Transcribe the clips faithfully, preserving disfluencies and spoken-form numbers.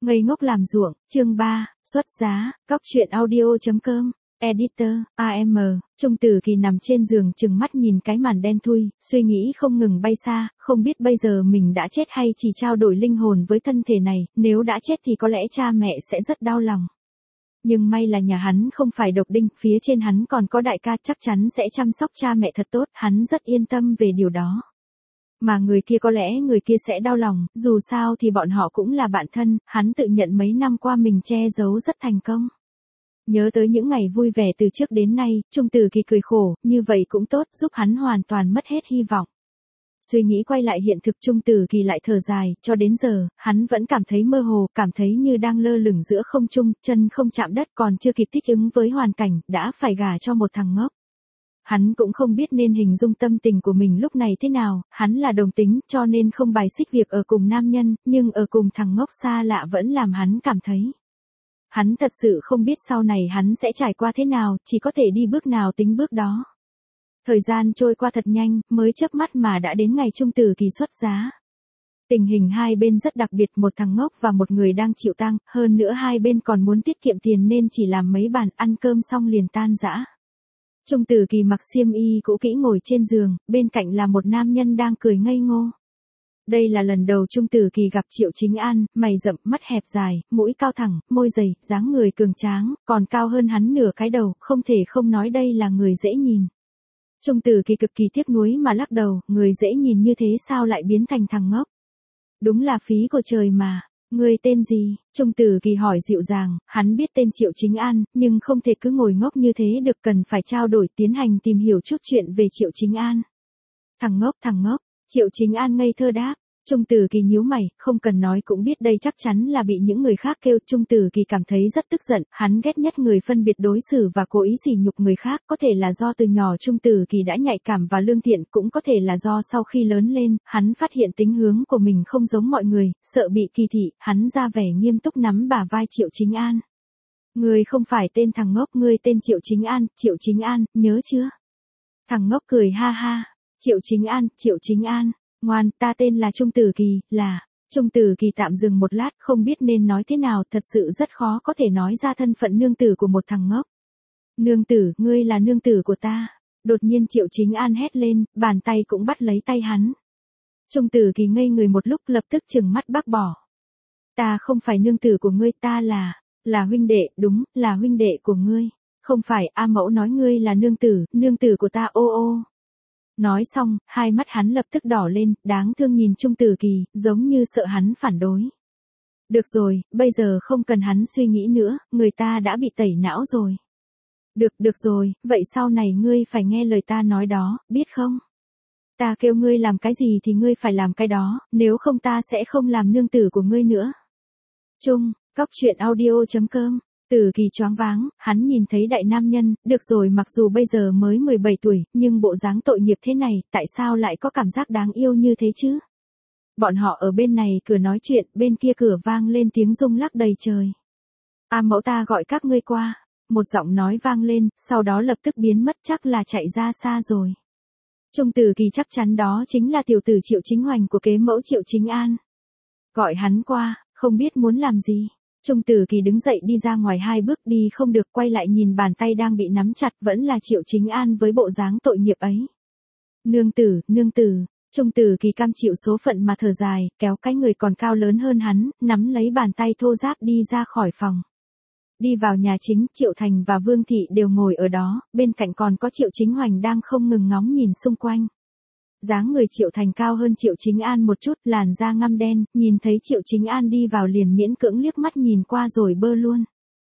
Ngây ngốc làm ruộng, chương ba, xuất giá, cóc truyện audio.com, editor, a em, Trung Tử Kỳ nằm trên giường chừng mắt nhìn cái màn đen thui, suy nghĩ không ngừng bay xa, không biết bây giờ mình đã chết hay chỉ trao đổi linh hồn với thân thể này, nếu đã chết thì có lẽ cha mẹ sẽ rất đau lòng. Nhưng may là nhà hắn không phải độc đinh, phía trên hắn còn có đại ca chắc chắn sẽ chăm sóc cha mẹ thật tốt, hắn rất yên tâm về điều đó. Mà người kia có lẽ người kia sẽ đau lòng, dù sao thì bọn họ cũng là bạn thân, hắn tự nhận mấy năm qua mình che giấu rất thành công. Nhớ tới những ngày vui vẻ từ trước đến nay, Trung Tử Kỳ cười khổ, như vậy cũng tốt, giúp hắn hoàn toàn mất hết hy vọng. Suy nghĩ quay lại hiện thực, Trung Tử Kỳ lại thở dài, cho đến giờ, hắn vẫn cảm thấy mơ hồ, cảm thấy như đang lơ lửng giữa không trung, chân không chạm đất, còn chưa kịp thích ứng với hoàn cảnh, đã phải gả cho một thằng ngốc. Hắn cũng không biết nên hình dung tâm tình của mình lúc này thế nào, hắn là đồng tính, cho nên không bài xích việc ở cùng nam nhân, nhưng ở cùng thằng ngốc xa lạ vẫn làm hắn cảm thấy. Hắn thật sự không biết sau này hắn sẽ trải qua thế nào, chỉ có thể đi bước nào tính bước đó. Thời gian trôi qua thật nhanh, mới chớp mắt mà đã đến ngày Trung Tử Kỳ xuất giá. Tình hình hai bên rất đặc biệt, một thằng ngốc và một người đang chịu tang, hơn nữa hai bên còn muốn tiết kiệm tiền nên chỉ làm mấy bàn ăn cơm xong liền tan rã. Trung Tử Kỳ mặc xiêm y cũ kỹ ngồi trên giường, bên cạnh là một nam nhân đang cười ngây ngô. Đây là lần đầu Trung Tử Kỳ gặp Triệu Chính An, mày rậm, mắt hẹp dài, mũi cao thẳng, môi dày, dáng người cường tráng, còn cao hơn hắn nửa cái đầu, không thể không nói đây là người dễ nhìn. Trung Tử Kỳ cực kỳ tiếc nuối mà lắc đầu, người dễ nhìn như thế sao lại biến thành thằng ngốc? Đúng là phí của trời mà. Người tên gì? Trung Tử Kỳ hỏi dịu dàng, hắn biết tên Triệu Chính An, nhưng không thể cứ ngồi ngốc như thế được, cần phải trao đổi, tiến hành tìm hiểu chút chuyện về Triệu Chính An. Thằng ngốc, thằng ngốc, Triệu Chính An ngây thơ đáp. Trung Tử Kỳ nhíu mày, không cần nói cũng biết đây chắc chắn là bị những người khác kêu. Trung Tử Kỳ cảm thấy rất tức giận, hắn ghét nhất người phân biệt đối xử và cố ý sỉ nhục người khác, có thể là do từ nhỏ Trung Tử Kỳ đã nhạy cảm và lương thiện, cũng có thể là do sau khi lớn lên, hắn phát hiện tính hướng của mình không giống mọi người, sợ bị kỳ thị, hắn ra vẻ nghiêm túc nắm bả vai Triệu Chính An. Ngươi không phải tên thằng ngốc, ngươi tên Triệu Chính An, Triệu Chính An, nhớ chưa? Thằng ngốc cười ha ha, Triệu Chính An, Triệu Chính An. Ngoan, ta tên là Trung Tử Kỳ, là, Trung Tử Kỳ tạm dừng một lát, không biết nên nói thế nào, thật sự rất khó có thể nói ra thân phận nương tử của một thằng ngốc. Nương tử, ngươi là nương tử của ta. Đột nhiên Triệu Chính An hét lên, bàn tay cũng bắt lấy tay hắn. Trung Tử Kỳ ngây người một lúc, lập tức trừng mắt bác bỏ. Ta không phải nương tử của ngươi, ta là, là huynh đệ, đúng, là huynh đệ của ngươi. Không phải, A Mẫu nói ngươi là nương tử, nương tử của ta, ô ô. Nói xong, hai mắt hắn lập tức đỏ lên, đáng thương nhìn Trung Tử Kỳ, giống như sợ hắn phản đối. Được rồi, bây giờ không cần hắn suy nghĩ nữa, người ta đã bị tẩy não rồi. Được, được rồi, vậy sau này ngươi phải nghe lời ta nói đó, biết không? Ta kêu ngươi làm cái gì thì ngươi phải làm cái đó, nếu không ta sẽ không làm nương tử của ngươi nữa. Trung, cóc truyện audio.com. Tử Kỳ choáng váng, hắn nhìn thấy đại nam nhân, được rồi, mặc dù bây giờ mới mười bảy tuổi, nhưng bộ dáng tội nghiệp thế này, tại sao lại có cảm giác đáng yêu như thế chứ? Bọn họ ở bên này cửa nói chuyện, bên kia cửa vang lên tiếng rung lắc đầy trời. A Mẫu, ta gọi các ngươi qua. Một giọng nói vang lên, sau đó lập tức biến mất, chắc là chạy ra xa rồi. Trung Tử Kỳ chắc chắn đó chính là tiểu tử Triệu Chính Hoành của kế mẫu Triệu Chính An. Gọi hắn qua, không biết muốn làm gì. Trung Tử Kỳ đứng dậy đi ra ngoài hai bước, đi không được, quay lại nhìn bàn tay đang bị nắm chặt, vẫn là Triệu Chính An với bộ dáng tội nghiệp ấy. Nương tử, nương tử, Trung Tử Kỳ cam chịu số phận mà thở dài, kéo cái người còn cao lớn hơn hắn, nắm lấy bàn tay thô ráp đi ra khỏi phòng. Đi vào nhà chính, Triệu Thành và Vương Thị đều ngồi ở đó, bên cạnh còn có Triệu Chính Hoành đang không ngừng ngóng nhìn xung quanh. Dáng người Triệu Thành cao hơn Triệu Chính An một chút, làn da ngăm đen, nhìn thấy Triệu Chính An đi vào liền miễn cưỡng liếc mắt nhìn qua rồi bơ luôn.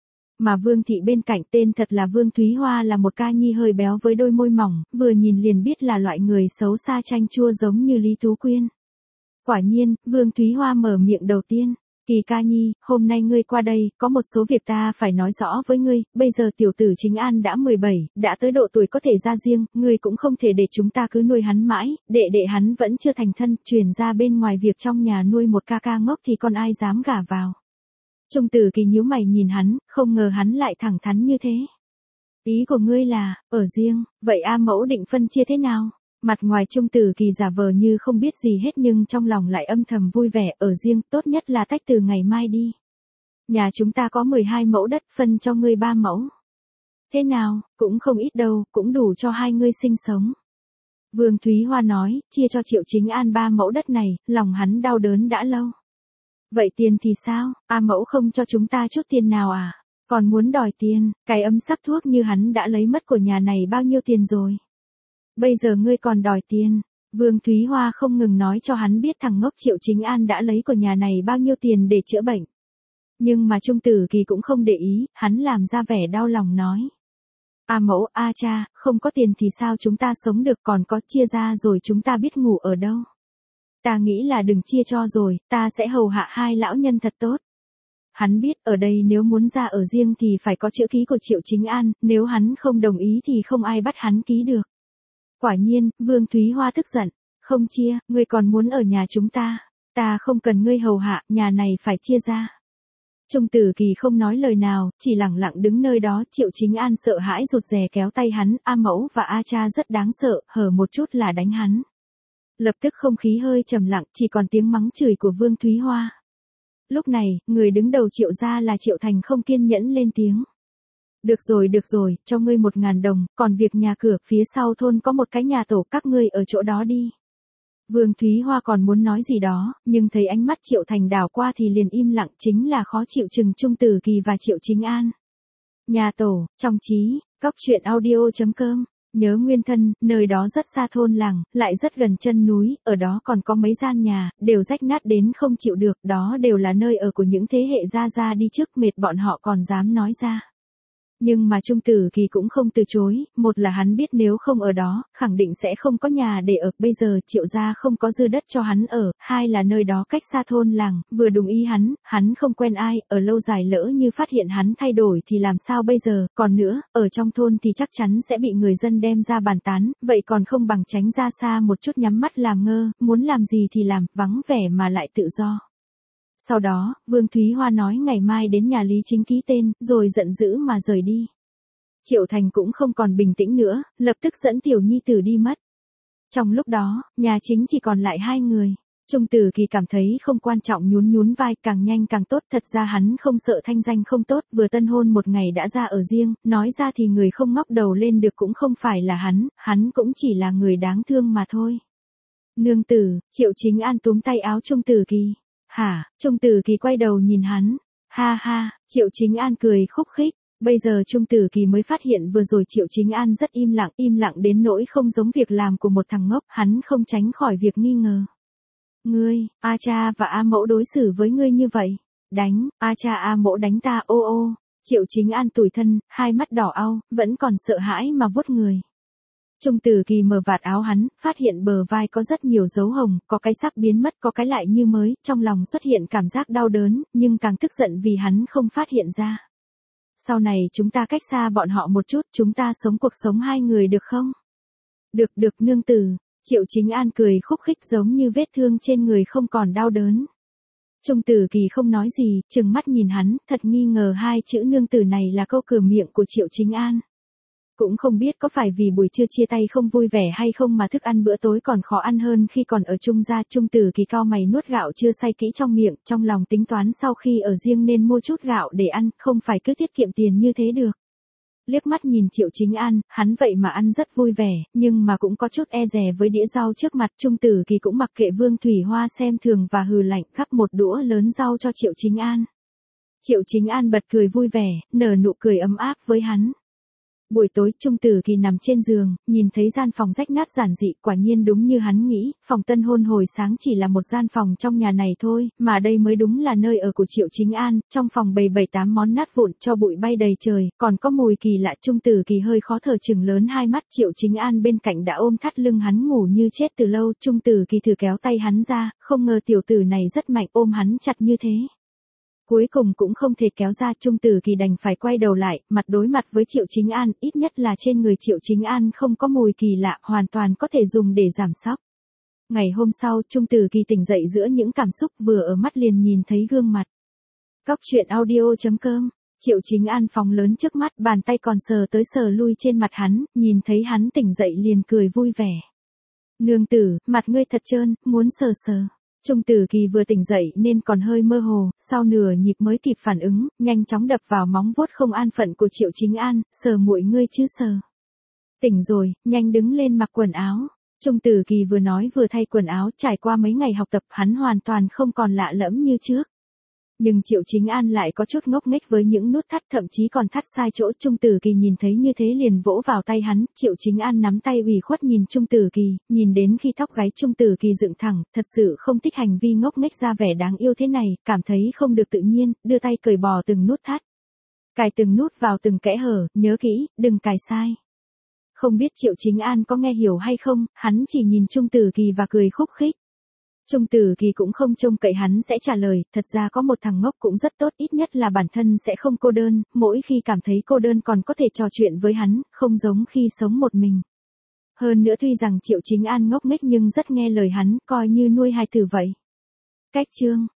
Mà Vương Thị bên cạnh, tên thật là Vương Thúy Hoa, là một ca nhi hơi béo với đôi môi mỏng, vừa nhìn liền biết là loại người xấu xa chanh chua giống như Lý Tú Quyên. Quả nhiên, Vương Thúy Hoa mở miệng đầu tiên. Kỳ ca nhi, hôm nay ngươi qua đây, có một số việc ta phải nói rõ với ngươi, bây giờ tiểu tử Chính An đã mười bảy, đã tới độ tuổi có thể ra riêng, ngươi cũng không thể để chúng ta cứ nuôi hắn mãi, đệ đệ hắn vẫn chưa thành thân, truyền ra bên ngoài việc trong nhà nuôi một ca ca ngốc thì còn ai dám gả vào. Trung Tử Kỳ nhíu mày nhìn hắn, không ngờ hắn lại thẳng thắn như thế. Ý của ngươi là, ở riêng, vậy A Mẫu định phân chia thế nào? Mặt ngoài Trung Tử Kỳ giả vờ như không biết gì hết nhưng trong lòng lại âm thầm vui vẻ, ở riêng, tốt nhất là tách từ ngày mai đi. Nhà chúng ta có mười hai mẫu đất, phân cho ngươi ba mẫu. Thế nào, cũng không ít đâu, cũng đủ cho hai ngươi sinh sống. Vương Thúy Hoa nói, chia cho Triệu Chính An ba mẫu đất này, lòng hắn đau đớn đã lâu. Vậy tiền thì sao, A Mẫu không cho chúng ta chút tiền nào à? Còn muốn đòi tiền, cái ấm sắc thuốc như hắn đã lấy mất của nhà này bao nhiêu tiền rồi? Bây giờ ngươi còn đòi tiền. Vương Thúy Hoa không ngừng nói cho hắn biết thằng ngốc Triệu Chính An đã lấy của nhà này bao nhiêu tiền để chữa bệnh. Nhưng mà Trung Tử Kỳ cũng không để ý, hắn làm ra vẻ đau lòng nói. A Mẫu, a cha, không có tiền thì sao chúng ta sống được, còn có chia ra rồi chúng ta biết ngủ ở đâu. Ta nghĩ là đừng chia cho rồi, ta sẽ hầu hạ hai lão nhân thật tốt. Hắn biết ở đây nếu muốn ra ở riêng thì phải có chữ ký của Triệu Chính An, nếu hắn không đồng ý thì không ai bắt hắn ký được. Quả nhiên, Vương Thúy Hoa tức giận, không chia, ngươi còn muốn ở nhà chúng ta, ta không cần ngươi hầu hạ, nhà này phải chia ra. Trung Tử Kỳ không nói lời nào, chỉ lặng lặng đứng nơi đó. Triệu Chính An sợ hãi rụt rè kéo tay hắn, A Mẫu và A Cha rất đáng sợ, hở một chút là đánh hắn. Lập tức không khí hơi trầm lặng, chỉ còn tiếng mắng chửi của Vương Thúy Hoa. Lúc này, người đứng đầu Triệu gia là Triệu Thành không kiên nhẫn lên tiếng. Được rồi được rồi, cho ngươi một ngàn đồng, còn việc nhà cửa phía sau thôn có một cái nhà tổ, các ngươi ở chỗ đó đi. Vương Thúy Hoa còn muốn nói gì đó, nhưng thấy ánh mắt Triệu Thành đảo qua thì liền im lặng, chính là khó chịu chừng Trung Tử Kỳ và Triệu Chính An. Nhà tổ, trong trí, cóc truyện audio chấm com. Nhớ nguyên thân, nơi đó rất xa thôn làng, lại rất gần chân núi, ở đó còn có mấy gian nhà, đều rách nát đến không chịu được, đó đều là nơi ở của những thế hệ gia gia đi trước, mệt bọn họ còn dám nói ra. Nhưng mà Trung Tử Kỳ cũng không từ chối, một là hắn biết nếu không ở đó, khẳng định sẽ không có nhà để ở, bây giờ Triệu gia không có dư đất cho hắn ở, hai là nơi đó cách xa thôn làng, vừa đúng ý hắn, hắn không quen ai, ở lâu dài lỡ như phát hiện hắn thay đổi thì làm sao bây giờ, còn nữa, ở trong thôn thì chắc chắn sẽ bị người dân đem ra bàn tán, vậy còn không bằng tránh ra xa một chút nhắm mắt làm ngơ, muốn làm gì thì làm, vắng vẻ mà lại tự do. Sau đó, Vương Thúy Hoa nói ngày mai đến nhà Lý Chính ký tên, rồi giận dữ mà rời đi. Triệu Thành cũng không còn bình tĩnh nữa, lập tức dẫn tiểu nhi tử đi mất. Trong lúc đó, nhà chính chỉ còn lại hai người. Trung Tử Kỳ cảm thấy không quan trọng, nhún nhún vai, càng nhanh càng tốt, thật ra hắn không sợ thanh danh không tốt, vừa tân hôn một ngày đã ra ở riêng, nói ra thì người không ngóc đầu lên được cũng không phải là hắn, hắn cũng chỉ là người đáng thương mà thôi. Nương tử, Triệu Chính An túm tay áo Trung Tử Kỳ. Hả, Trung Tử Kỳ quay đầu nhìn hắn. Ha ha, Triệu Chính An cười khúc khích. Bây giờ Trung Tử Kỳ mới phát hiện vừa rồi Triệu Chính An rất im lặng, im lặng đến nỗi không giống việc làm của một thằng ngốc, hắn không tránh khỏi việc nghi ngờ. Ngươi, A Cha và A Mẫu đối xử với ngươi như vậy. Đánh, A Cha A Mẫu đánh ta, ô ô. Triệu Chính An tủi thân, hai mắt đỏ au, vẫn còn sợ hãi mà vuốt người. Trung Tử Kỳ mở vạt áo hắn, phát hiện bờ vai có rất nhiều dấu hồng, có cái sắc biến mất, có cái lại như mới, trong lòng xuất hiện cảm giác đau đớn, nhưng càng tức giận vì hắn không phát hiện ra. Sau này chúng ta cách xa bọn họ một chút, chúng ta sống cuộc sống hai người được không? Được được nương tử. Triệu Chính An cười khúc khích giống như vết thương trên người không còn đau đớn. Trung Tử Kỳ không nói gì, trừng mắt nhìn hắn, thật nghi ngờ hai chữ nương tử này là câu cửa miệng của Triệu Chính An. Cũng không biết có phải vì buổi trưa chia tay không vui vẻ hay không mà thức ăn bữa tối còn khó ăn hơn khi còn ở chung gia. Trung Tử Kỳ cau mày nuốt gạo chưa xay kỹ trong miệng, trong lòng tính toán sau khi ở riêng nên mua chút gạo để ăn, không phải cứ tiết kiệm tiền như thế được. Liếc mắt nhìn Triệu Chính An, hắn vậy mà ăn rất vui vẻ, nhưng mà cũng có chút e dè với đĩa rau trước mặt. Trung Tử Kỳ cũng mặc kệ Vương Thủy Hoa xem thường và hừ lạnh, gắp một đũa lớn rau cho Triệu Chính An. Triệu Chính An bật cười vui vẻ, nở nụ cười ấm áp với hắn. Buổi tối, Trung Tử Kỳ nằm trên giường, nhìn thấy gian phòng rách nát giản dị, quả nhiên đúng như hắn nghĩ, phòng tân hôn hồi sáng chỉ là một gian phòng trong nhà này thôi, mà đây mới đúng là nơi ở của Triệu Chính An, trong phòng bày bảy tám món nát vụn, cho bụi bay đầy trời, còn có mùi kỳ lạ. Trung Tử Kỳ hơi khó thở, chừng lớn hai mắt. Triệu Chính An bên cạnh đã ôm thắt lưng hắn ngủ như chết từ lâu. Trung Tử Kỳ thử kéo tay hắn ra, không ngờ tiểu tử này rất mạnh, ôm hắn chặt như thế. Cuối cùng cũng không thể kéo ra, Trung Tử Kỳ đành phải quay đầu lại, mặt đối mặt với Triệu Chính An, ít nhất là trên người Triệu Chính An không có mùi kỳ lạ, hoàn toàn có thể dùng để giảm sóc. Ngày hôm sau, Trung Tử Kỳ tỉnh dậy giữa những cảm xúc, vừa ở mắt liền nhìn thấy gương mặt. Cóc truyện audio chấm com. Triệu Chính An phòng lớn trước mắt, bàn tay còn sờ tới sờ lui trên mặt hắn, nhìn thấy hắn tỉnh dậy liền cười vui vẻ. Nương tử, mặt ngươi thật trơn, muốn sờ sờ. Trung Tử Kỳ vừa tỉnh dậy nên còn hơi mơ hồ, sau nửa nhịp mới kịp phản ứng, nhanh chóng đập vào móng vuốt không an phận của Triệu Chính An, sờ muội ngươi chứ sờ. Tỉnh rồi, nhanh đứng lên mặc quần áo. Trung Tử Kỳ vừa nói vừa thay quần áo, trải qua mấy ngày học tập hắn hoàn toàn không còn lạ lẫm như trước. Nhưng Triệu Chính An lại có chút ngốc nghếch với những nút thắt, thậm chí còn thắt sai chỗ. Trung Tử Kỳ nhìn thấy như thế liền vỗ vào tay hắn, Triệu Chính An nắm tay ủy khuất nhìn Trung Tử Kỳ, nhìn đến khi tóc gáy Trung Tử Kỳ dựng thẳng, thật sự không thích hành vi ngốc nghếch ra vẻ đáng yêu thế này, cảm thấy không được tự nhiên, đưa tay cởi bỏ từng nút thắt. Cài từng nút vào từng kẽ hở, nhớ kỹ, đừng cài sai. Không biết Triệu Chính An có nghe hiểu hay không, hắn chỉ nhìn Trung Tử Kỳ và cười khúc khích. Trung Tử Kỳ cũng không trông cậy hắn sẽ trả lời, thật ra có một thằng ngốc cũng rất tốt, ít nhất là bản thân sẽ không cô đơn, mỗi khi cảm thấy cô đơn còn có thể trò chuyện với hắn, không giống khi sống một mình. Hơn nữa tuy rằng Triệu Chính An ngốc nghếch nhưng rất nghe lời hắn, coi như nuôi hài tử vậy. Cách chương